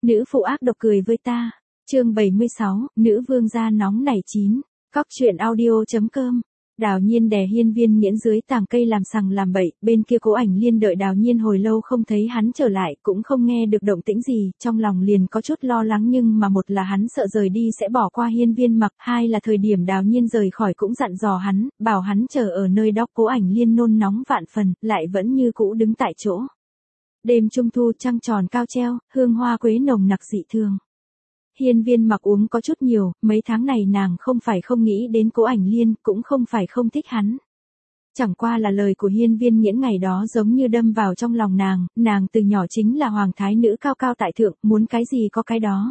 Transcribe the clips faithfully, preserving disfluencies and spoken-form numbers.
Nữ phụ ác độc cười với ta. Chương bảy mươi sáu, nữ vương gia nóng nảy chín. Cóc truyện audio.com. Đào Nhiên đè Hiên Viên Nghiễn dưới tàng cây làm sằng làm bậy, bên kia Cố Ảnh Liên đợi Đào Nhiên hồi lâu không thấy hắn trở lại, cũng không nghe được động tĩnh gì, trong lòng liền có chút lo lắng, nhưng mà một là hắn sợ rời đi sẽ bỏ qua Hiên Viên Mặc, hai là thời điểm Đào Nhiên rời khỏi cũng dặn dò hắn, bảo hắn chờ ở nơi đó. Cố Ảnh Liên nôn nóng vạn phần, lại vẫn như cũ đứng tại chỗ. Đêm trung thu trăng tròn cao treo, hương hoa quế nồng nặc dị thường. Hiên Viên Mặc uống có chút nhiều, mấy tháng này nàng không phải không nghĩ đến Cố Ảnh Liên, cũng không phải không thích hắn. Chẳng qua là lời của Hiên Viên Nghiễn ngày đó giống như đâm vào trong lòng nàng, nàng từ nhỏ chính là hoàng thái nữ cao cao tại thượng, muốn cái gì có cái đó.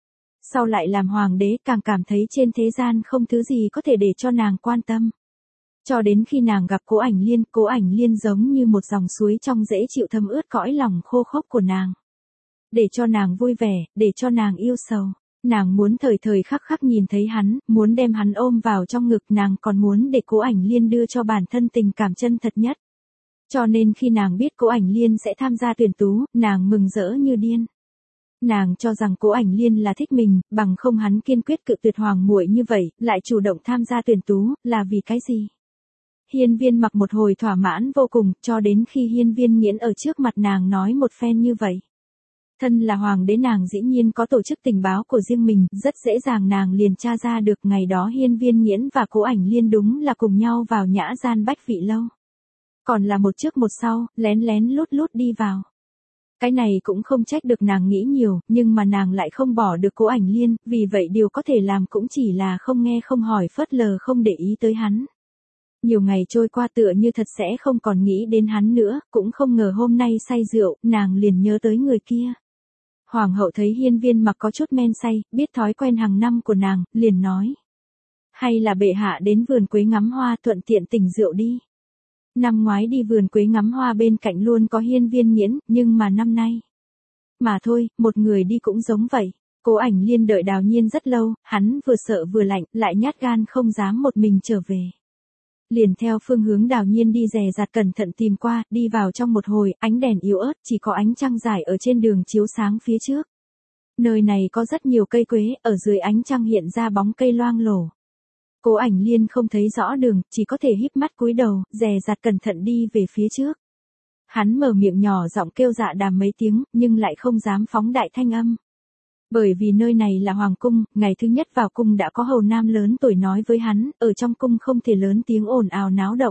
Sau lại làm hoàng đế càng cảm thấy trên thế gian không thứ gì có thể để cho nàng quan tâm. Cho đến khi nàng gặp Cố Ảnh Liên, Cố Ảnh Liên giống như một dòng suối trong dễ chịu thấm ướt cõi lòng khô khốc của nàng. Để cho nàng vui vẻ, để cho nàng yêu sầu. Nàng muốn thời thời khắc khắc nhìn thấy hắn, muốn đem hắn ôm vào trong ngực, nàng còn muốn để Cố Ảnh Liên đưa cho bản thân tình cảm chân thật nhất. Cho nên khi nàng biết Cố Ảnh Liên sẽ tham gia tuyển tú, nàng mừng rỡ như điên. Nàng cho rằng Cố Ảnh Liên là thích mình, bằng không hắn kiên quyết cự tuyệt hoàng muội như vậy, lại chủ động tham gia tuyển tú, là vì cái gì? Hiên Viên Mặc một hồi thỏa mãn vô cùng, cho đến khi Hiên Viên Nghiễn ở trước mặt nàng nói một phen như vậy. Thân là hoàng đế nàng dĩ nhiên có tổ chức tình báo của riêng mình, rất dễ dàng nàng liền tra ra được ngày đó Hiên Viên Nghiễn và Cố Ảnh Liên đúng là cùng nhau vào nhã gian Bách Vị Lâu. Còn là một trước một sau, lén lén lút lút đi vào. Cái này cũng không trách được nàng nghĩ nhiều, nhưng mà nàng lại không bỏ được Cố Ảnh Liên, vì vậy điều có thể làm cũng chỉ là không nghe không hỏi, phớt lờ không để ý tới hắn. Nhiều ngày trôi qua tựa như thật sẽ không còn nghĩ đến hắn nữa, cũng không ngờ hôm nay say rượu, nàng liền nhớ tới người kia. Hoàng hậu thấy Hiên Viên Mặc có chút men say, biết thói quen hàng năm của nàng, liền nói. Hay là bệ hạ đến vườn quế ngắm hoa thuận tiện tỉnh rượu đi. Năm ngoái đi vườn quế ngắm hoa bên cạnh luôn có Hiên Viên Nghiễn, nhưng mà năm nay. Mà thôi, một người đi cũng giống vậy. Cố Ảnh Liên đợi Đào Nhiên rất lâu, hắn vừa sợ vừa lạnh, lại nhát gan không dám một mình trở về. Liền theo phương hướng Đào Nhiên đi dè dặt cẩn thận tìm qua, đi vào trong một hồi, ánh đèn yếu ớt, chỉ có ánh trăng rải ở trên đường chiếu sáng phía trước. Nơi này có rất nhiều cây quế, ở dưới ánh trăng hiện ra bóng cây loang lổ. Cố Ảnh Liên không thấy rõ đường, chỉ có thể híp mắt cúi đầu, dè dặt cẩn thận đi về phía trước. Hắn mở miệng nhỏ giọng kêu dạ đàm mấy tiếng, nhưng lại không dám phóng đại thanh âm. Bởi vì nơi này là hoàng cung, ngày thứ nhất vào cung đã có hầu nam lớn tuổi nói với hắn, ở trong cung không thể lớn tiếng ồn ào náo động.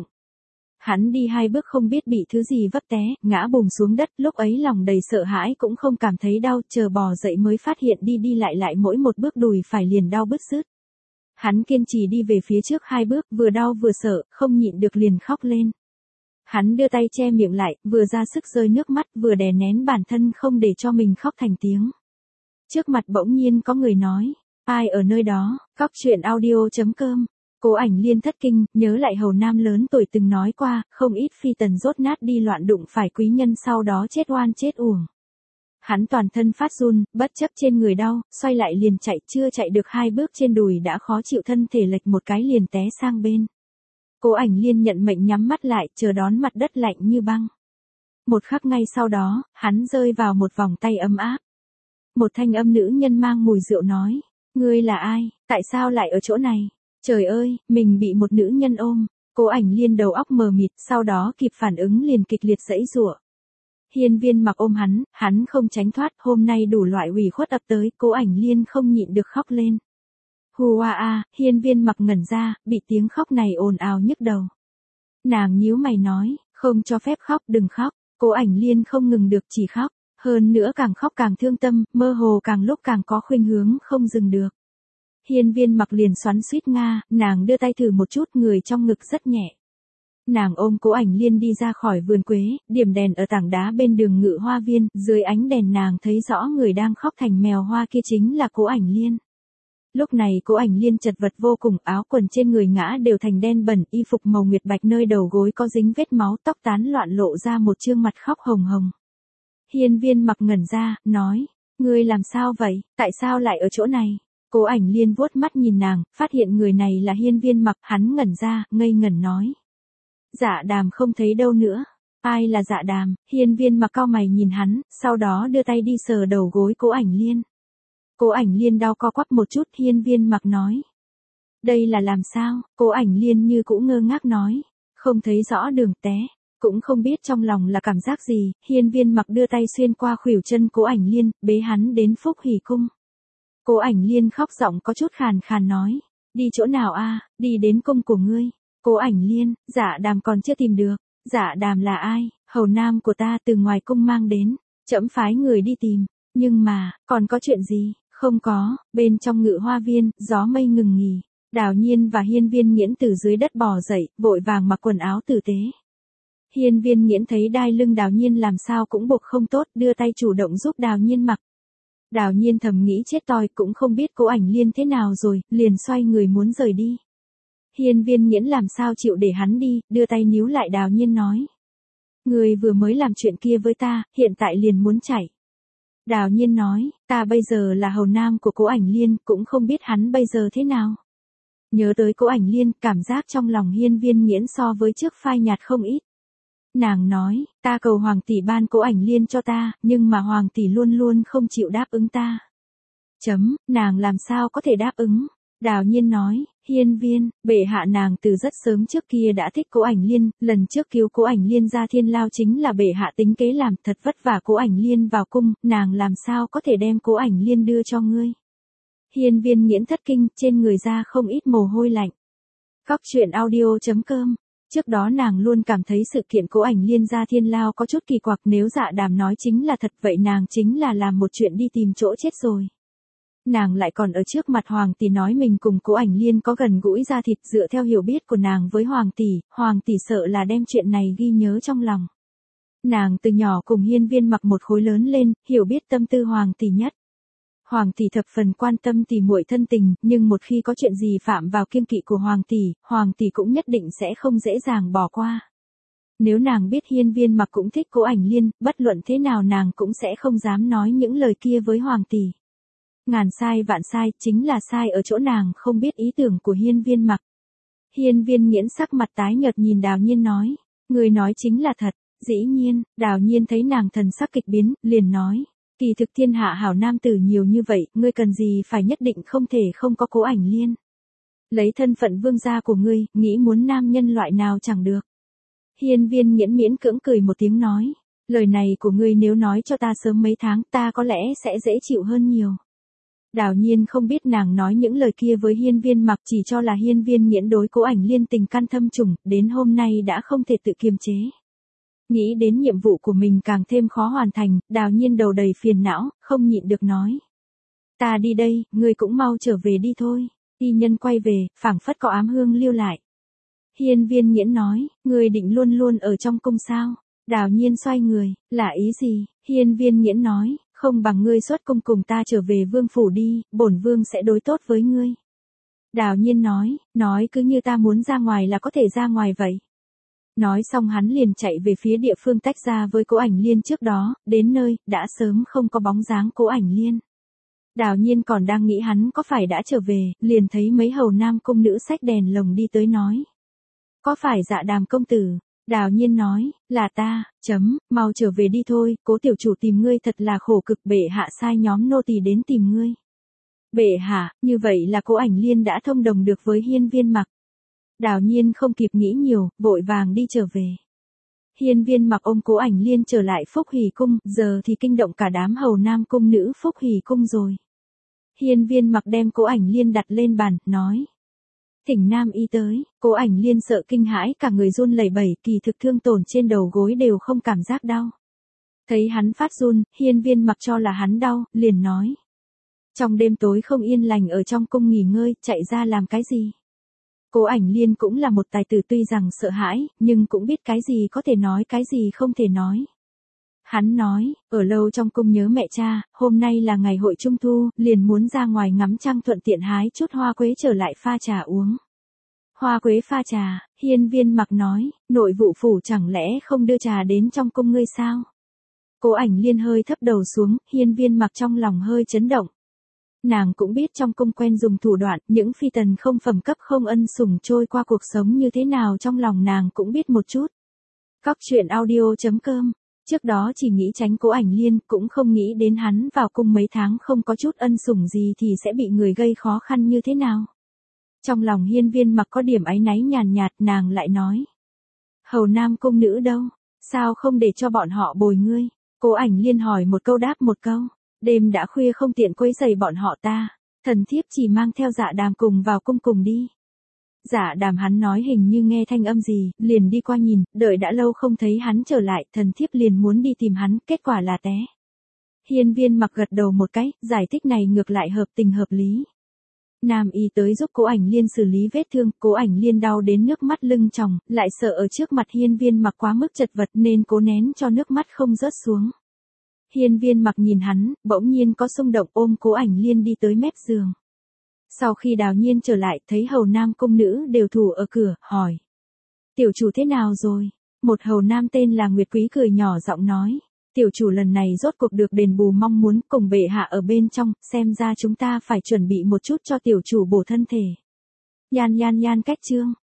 Hắn đi hai bước không biết bị thứ gì vấp té, ngã bùm xuống đất, lúc ấy lòng đầy sợ hãi cũng không cảm thấy đau, chờ bò dậy mới phát hiện đi đi lại lại mỗi một bước đùi phải liền đau bứt rứt. Hắn kiên trì đi về phía trước hai bước, vừa đau vừa sợ, không nhịn được liền khóc lên. Hắn đưa tay che miệng lại, vừa ra sức rơi nước mắt, vừa đè nén bản thân không để cho mình khóc thành tiếng. Trước mặt bỗng nhiên có người nói, ai ở nơi đó, cóc truyện audio.com. Cố Ảnh Liên thất kinh, nhớ lại hầu nam lớn tuổi từng nói qua, không ít phi tần rốt nát đi loạn đụng phải quý nhân sau đó chết oan chết uổng. Hắn toàn thân phát run, bất chấp trên người đau, xoay lại liền chạy, chưa chạy được hai bước trên đùi đã khó chịu, thân thể lệch một cái liền té sang bên. Cố Ảnh Liên nhận mệnh nhắm mắt lại, chờ đón mặt đất lạnh như băng. Một khắc ngay sau đó, hắn rơi vào một vòng tay ấm áp. Một thanh âm nữ nhân mang mùi rượu nói, ngươi là ai, tại sao lại ở chỗ này? Trời ơi, mình bị một nữ nhân ôm. Cố Ảnh Liên đầu óc mờ mịt, sau đó kịp phản ứng liền kịch liệt giãy giụa. Hiên Viên Mặc ôm hắn, hắn không tránh thoát, hôm nay đủ loại ủy khuất ập tới, Cố Ảnh Liên không nhịn được khóc lên. Hù a a, Hiên Viên Mặc ngẩn ra, bị tiếng khóc này ồn ào nhức đầu. Nàng nhíu mày nói, không cho phép khóc, đừng khóc. Cố Ảnh Liên không ngừng được, chỉ khóc. Hơn nữa càng khóc càng thương tâm, mơ hồ càng lúc càng có khuynh hướng không dừng được. Hiên Viên Mặc liền xoắn xuýt nga, nàng đưa tay thử một chút, người trong ngực rất nhẹ. Nàng ôm Cố Ảnh Liên đi ra khỏi vườn quế, điểm đèn ở tảng đá bên đường Ngự Hoa Viên, dưới ánh đèn nàng thấy rõ người đang khóc thành mèo hoa kia chính là Cố Ảnh Liên. Lúc này Cố Ảnh Liên chật vật vô cùng, áo quần trên người ngã đều thành đen bẩn, y phục màu nguyệt bạch nơi đầu gối có dính vết máu, tóc tán loạn lộ ra một trương mặt khóc hồng hồng. Hiên Viên Mặc ngẩn ra, nói, ngươi làm sao vậy, tại sao lại ở chỗ này? Cố Ảnh Liên vuốt mắt nhìn nàng, phát hiện người này là Hiên Viên Mặc, hắn ngẩn ra, ngây ngẩn nói. Dạ đàm không thấy đâu nữa. Ai là Dạ Đàm? Hiên Viên Mặc cau mày nhìn hắn, sau đó đưa tay đi sờ đầu gối Cố Ảnh Liên. Cố Ảnh Liên đau co quắp một chút, Hiên Viên Mặc nói. Đây là làm sao? Cố Ảnh Liên như cũng ngơ ngác nói. Không thấy rõ đường té. Cũng không biết trong lòng là cảm giác gì, Hiên Viên Mặc đưa tay xuyên qua khuỷu chân Cố Ảnh Liên, bế hắn đến Phúc Hỷ Cung. Cố Ảnh Liên khóc giọng có chút khàn khàn nói. Đi chỗ nào a? Đi đến cung của ngươi. Cố Ảnh Liên, Dạ Đàm còn chưa tìm được. Dạ Đàm là ai? Hầu nam của ta từ ngoài cung mang đến. Trẫm phái người đi tìm. Nhưng mà, còn có chuyện gì? Không có, bên trong Ngự Hoa Viên, gió mây ngừng nghỉ. Đào Nhiên và Hiên Viên Nghiễn từ dưới đất bò dậy, vội vàng mặc quần áo tử tế. Hiên Viên Nghiễn thấy đai lưng Đào Nhiên làm sao cũng buộc không tốt, đưa tay chủ động giúp Đào Nhiên mặc. Đào Nhiên thầm nghĩ chết toi, cũng không biết Cố Ảnh Liên thế nào rồi, liền xoay người muốn rời đi. Hiên Viên Nghiễn làm sao chịu để hắn đi, đưa tay níu lại Đào Nhiên nói. Người vừa mới làm chuyện kia với ta, hiện tại liền muốn chạy. Đào Nhiên nói, ta bây giờ là hầu nam của Cố Ảnh Liên, cũng không biết hắn bây giờ thế nào. Nhớ tới Cố Ảnh Liên, cảm giác trong lòng Hiên Viên Nghiễn so với trước phai nhạt không ít. Nàng nói, ta cầu Hoàng tỷ ban Cố Ảnh Liên cho ta, nhưng mà Hoàng tỷ luôn luôn không chịu đáp ứng ta. Chấm, nàng làm sao có thể đáp ứng? Đào Nhiên nói, Hiên Viên, bệ hạ nàng từ rất sớm trước kia đã thích Cố Ảnh Liên, lần trước cứu Cố Ảnh Liên ra thiên lao chính là bệ hạ tính kế làm, thật vất vả Cố Ảnh Liên vào cung, nàng làm sao có thể đem Cố Ảnh Liên đưa cho ngươi? Hiên Viên Nghiễn thất kinh, trên người ra không ít mồ hôi lạnh. Cóc truyện audio chấm com. Trước đó nàng luôn cảm thấy sự kiện Cố Ảnh Liên ra thiên lao có chút kỳ quặc, nếu Dạ Đàm nói chính là thật vậy nàng chính là làm một chuyện đi tìm chỗ chết rồi. Nàng lại còn ở trước mặt Hoàng tỷ nói mình cùng Cố Ảnh Liên có gần gũi da thịt, dựa theo hiểu biết của nàng với Hoàng tỷ, Hoàng tỷ sợ là đem chuyện này ghi nhớ trong lòng. Nàng từ nhỏ cùng Hiên Viên Mặc một khối lớn lên, hiểu biết tâm tư Hoàng tỷ nhất. Hoàng tỷ thập phần quan tâm tỷ muội thân tình, nhưng một khi có chuyện gì phạm vào kiêng kỵ của Hoàng tỷ, Hoàng tỷ cũng nhất định sẽ không dễ dàng bỏ qua. Nếu nàng biết Hiên Viên Mặc cũng thích Cố Ảnh Liên, bất luận thế nào nàng cũng sẽ không dám nói những lời kia với Hoàng tỷ. Ngàn sai vạn sai, chính là sai ở chỗ nàng không biết ý tưởng của Hiên Viên Mặc. Hiên Viên Nghiễn sắc mặt tái nhợt nhìn Đào Nhiên nói, người nói chính là thật. Dĩ nhiên, Đào Nhiên thấy nàng thần sắc kịch biến, liền nói, kỳ thực thiên hạ hảo nam tử nhiều như vậy, ngươi cần gì phải nhất định không thể không có Cố Ảnh Liên. Lấy thân phận vương gia của ngươi, nghĩ muốn nam nhân loại nào chẳng được. Hiên Viên Nghiễn miễn cưỡng cười một tiếng nói, lời này của ngươi nếu nói cho ta sớm mấy tháng, ta có lẽ sẽ dễ chịu hơn nhiều. Đào Nhiên không biết nàng nói những lời kia với Hiên Viên Mặc, chỉ cho là Hiên Viên Nghiễn đối Cố Ảnh Liên tình căn thâm trùng, đến hôm nay đã không thể tự kiềm chế. Nghĩ đến nhiệm vụ của mình càng thêm khó hoàn thành, Đào Nhiên đầu đầy phiền não, không nhịn được nói. Ta đi đây, ngươi cũng mau trở về đi thôi. Y nhân quay về, phảng phất có ám hương lưu lại. Hiên Viên Nghiễn nói, ngươi định luôn luôn ở trong cung sao? Đào Nhiên xoay người, là ý gì? Hiên Viên Nghiễn nói, không bằng ngươi xuất cung cùng ta trở về vương phủ đi, bổn vương sẽ đối tốt với ngươi. Đào Nhiên nói, nói cứ như ta muốn ra ngoài là có thể ra ngoài vậy. Nói xong hắn liền chạy về phía địa phương tách ra với Cố Ảnh Liên trước đó, đến nơi, đã sớm không có bóng dáng Cố Ảnh Liên. Đào Nhiên còn đang nghĩ hắn có phải đã trở về, liền thấy mấy hầu nam cung nữ xách đèn lồng đi tới nói. Có phải Dạ Đàm công tử? Đào Nhiên nói, là ta, chấm, mau trở về đi thôi, Cố tiểu chủ tìm ngươi thật là khổ cực, bệ hạ sai nhóm nô tỳ đến tìm ngươi. Bệ hạ, như vậy là Cố Ảnh Liên đã thông đồng được với Hiên Viên Mặc. Đào Nhiên không kịp nghĩ nhiều, vội vàng đi trở về. Hiên Viên Mặc ôm Cố Ảnh Liên trở lại Phúc Hỷ Cung, giờ thì kinh động cả đám hầu nam cung nữ Phúc Hỷ Cung rồi. Hiên Viên Mặc đem Cố Ảnh Liên đặt lên bàn, nói. Thỉnh nam y tới, Cố Ảnh Liên sợ kinh hãi cả người run lẩy bẩy, kỳ thực thương tổn trên đầu gối đều không cảm giác đau. Thấy hắn phát run, Hiên Viên Mặc cho là hắn đau, liền nói. Trong đêm tối không yên lành ở trong cung nghỉ ngơi, chạy ra làm cái gì? Cố Ảnh Liên cũng là một tài tử, tuy rằng sợ hãi, nhưng cũng biết cái gì có thể nói, cái gì không thể nói. Hắn nói, ở lâu trong cung nhớ mẹ cha, hôm nay là ngày hội trung thu, liền muốn ra ngoài ngắm trăng thuận tiện hái chút hoa quế trở lại pha trà uống. Hoa quế pha trà, Hiên Viên Mặc nói, nội vụ phủ chẳng lẽ không đưa trà đến trong cung ngươi sao? Cố Ảnh Liên hơi thấp đầu xuống, Hiên Viên Mặc trong lòng hơi chấn động. Nàng cũng biết trong cung quen dùng thủ đoạn, những phi tần không phẩm cấp không ân sủng trôi qua cuộc sống như thế nào, trong lòng nàng cũng biết một chút. Cóc truyện audio chấm com. Trước đó chỉ nghĩ tránh Cố Ảnh Liên, cũng không nghĩ đến hắn vào cung mấy tháng không có chút ân sủng gì thì sẽ bị người gây khó khăn như thế nào. Trong lòng Hiên Viên Mặc có điểm áy náy nhàn nhạt, nàng lại nói. Hầu Nam cung nữ đâu, sao không để cho bọn họ bồi ngươi? Cố Ảnh Liên hỏi một câu đáp một câu, đêm đã khuya không tiện quấy rầy bọn họ ta, thần thiếp chỉ mang theo Dạ Đàm cùng vào cung cùng đi. Dạ Đàm hắn nói hình như nghe thanh âm gì, liền đi qua nhìn, đợi đã lâu không thấy hắn trở lại, thần thiếp liền muốn đi tìm hắn, kết quả là té. Hiên Viên Mặc gật đầu một cái, giải thích này ngược lại hợp tình hợp lý. Nam y tới giúp Cố Ảnh Liên xử lý vết thương, Cố Ảnh Liên đau đến nước mắt lưng tròng, lại sợ ở trước mặt Hiên Viên Mặc quá mức chật vật nên cố nén cho nước mắt không rớt xuống. Hiên Viên Mặc nhìn hắn, bỗng nhiên có xung động ôm Cố Ảnh Liên đi tới mép giường. Sau khi Đào Nhiên trở lại, thấy hầu nam cung nữ đều thủ ở cửa, hỏi. Tiểu chủ thế nào rồi? Một hầu nam tên là Nguyệt Quý cười nhỏ giọng nói. Tiểu chủ lần này rốt cuộc được đền bù mong muốn cùng bệ hạ ở bên trong, xem ra chúng ta phải chuẩn bị một chút cho tiểu chủ bổ thân thể. Nhan nhan nhan cách chương.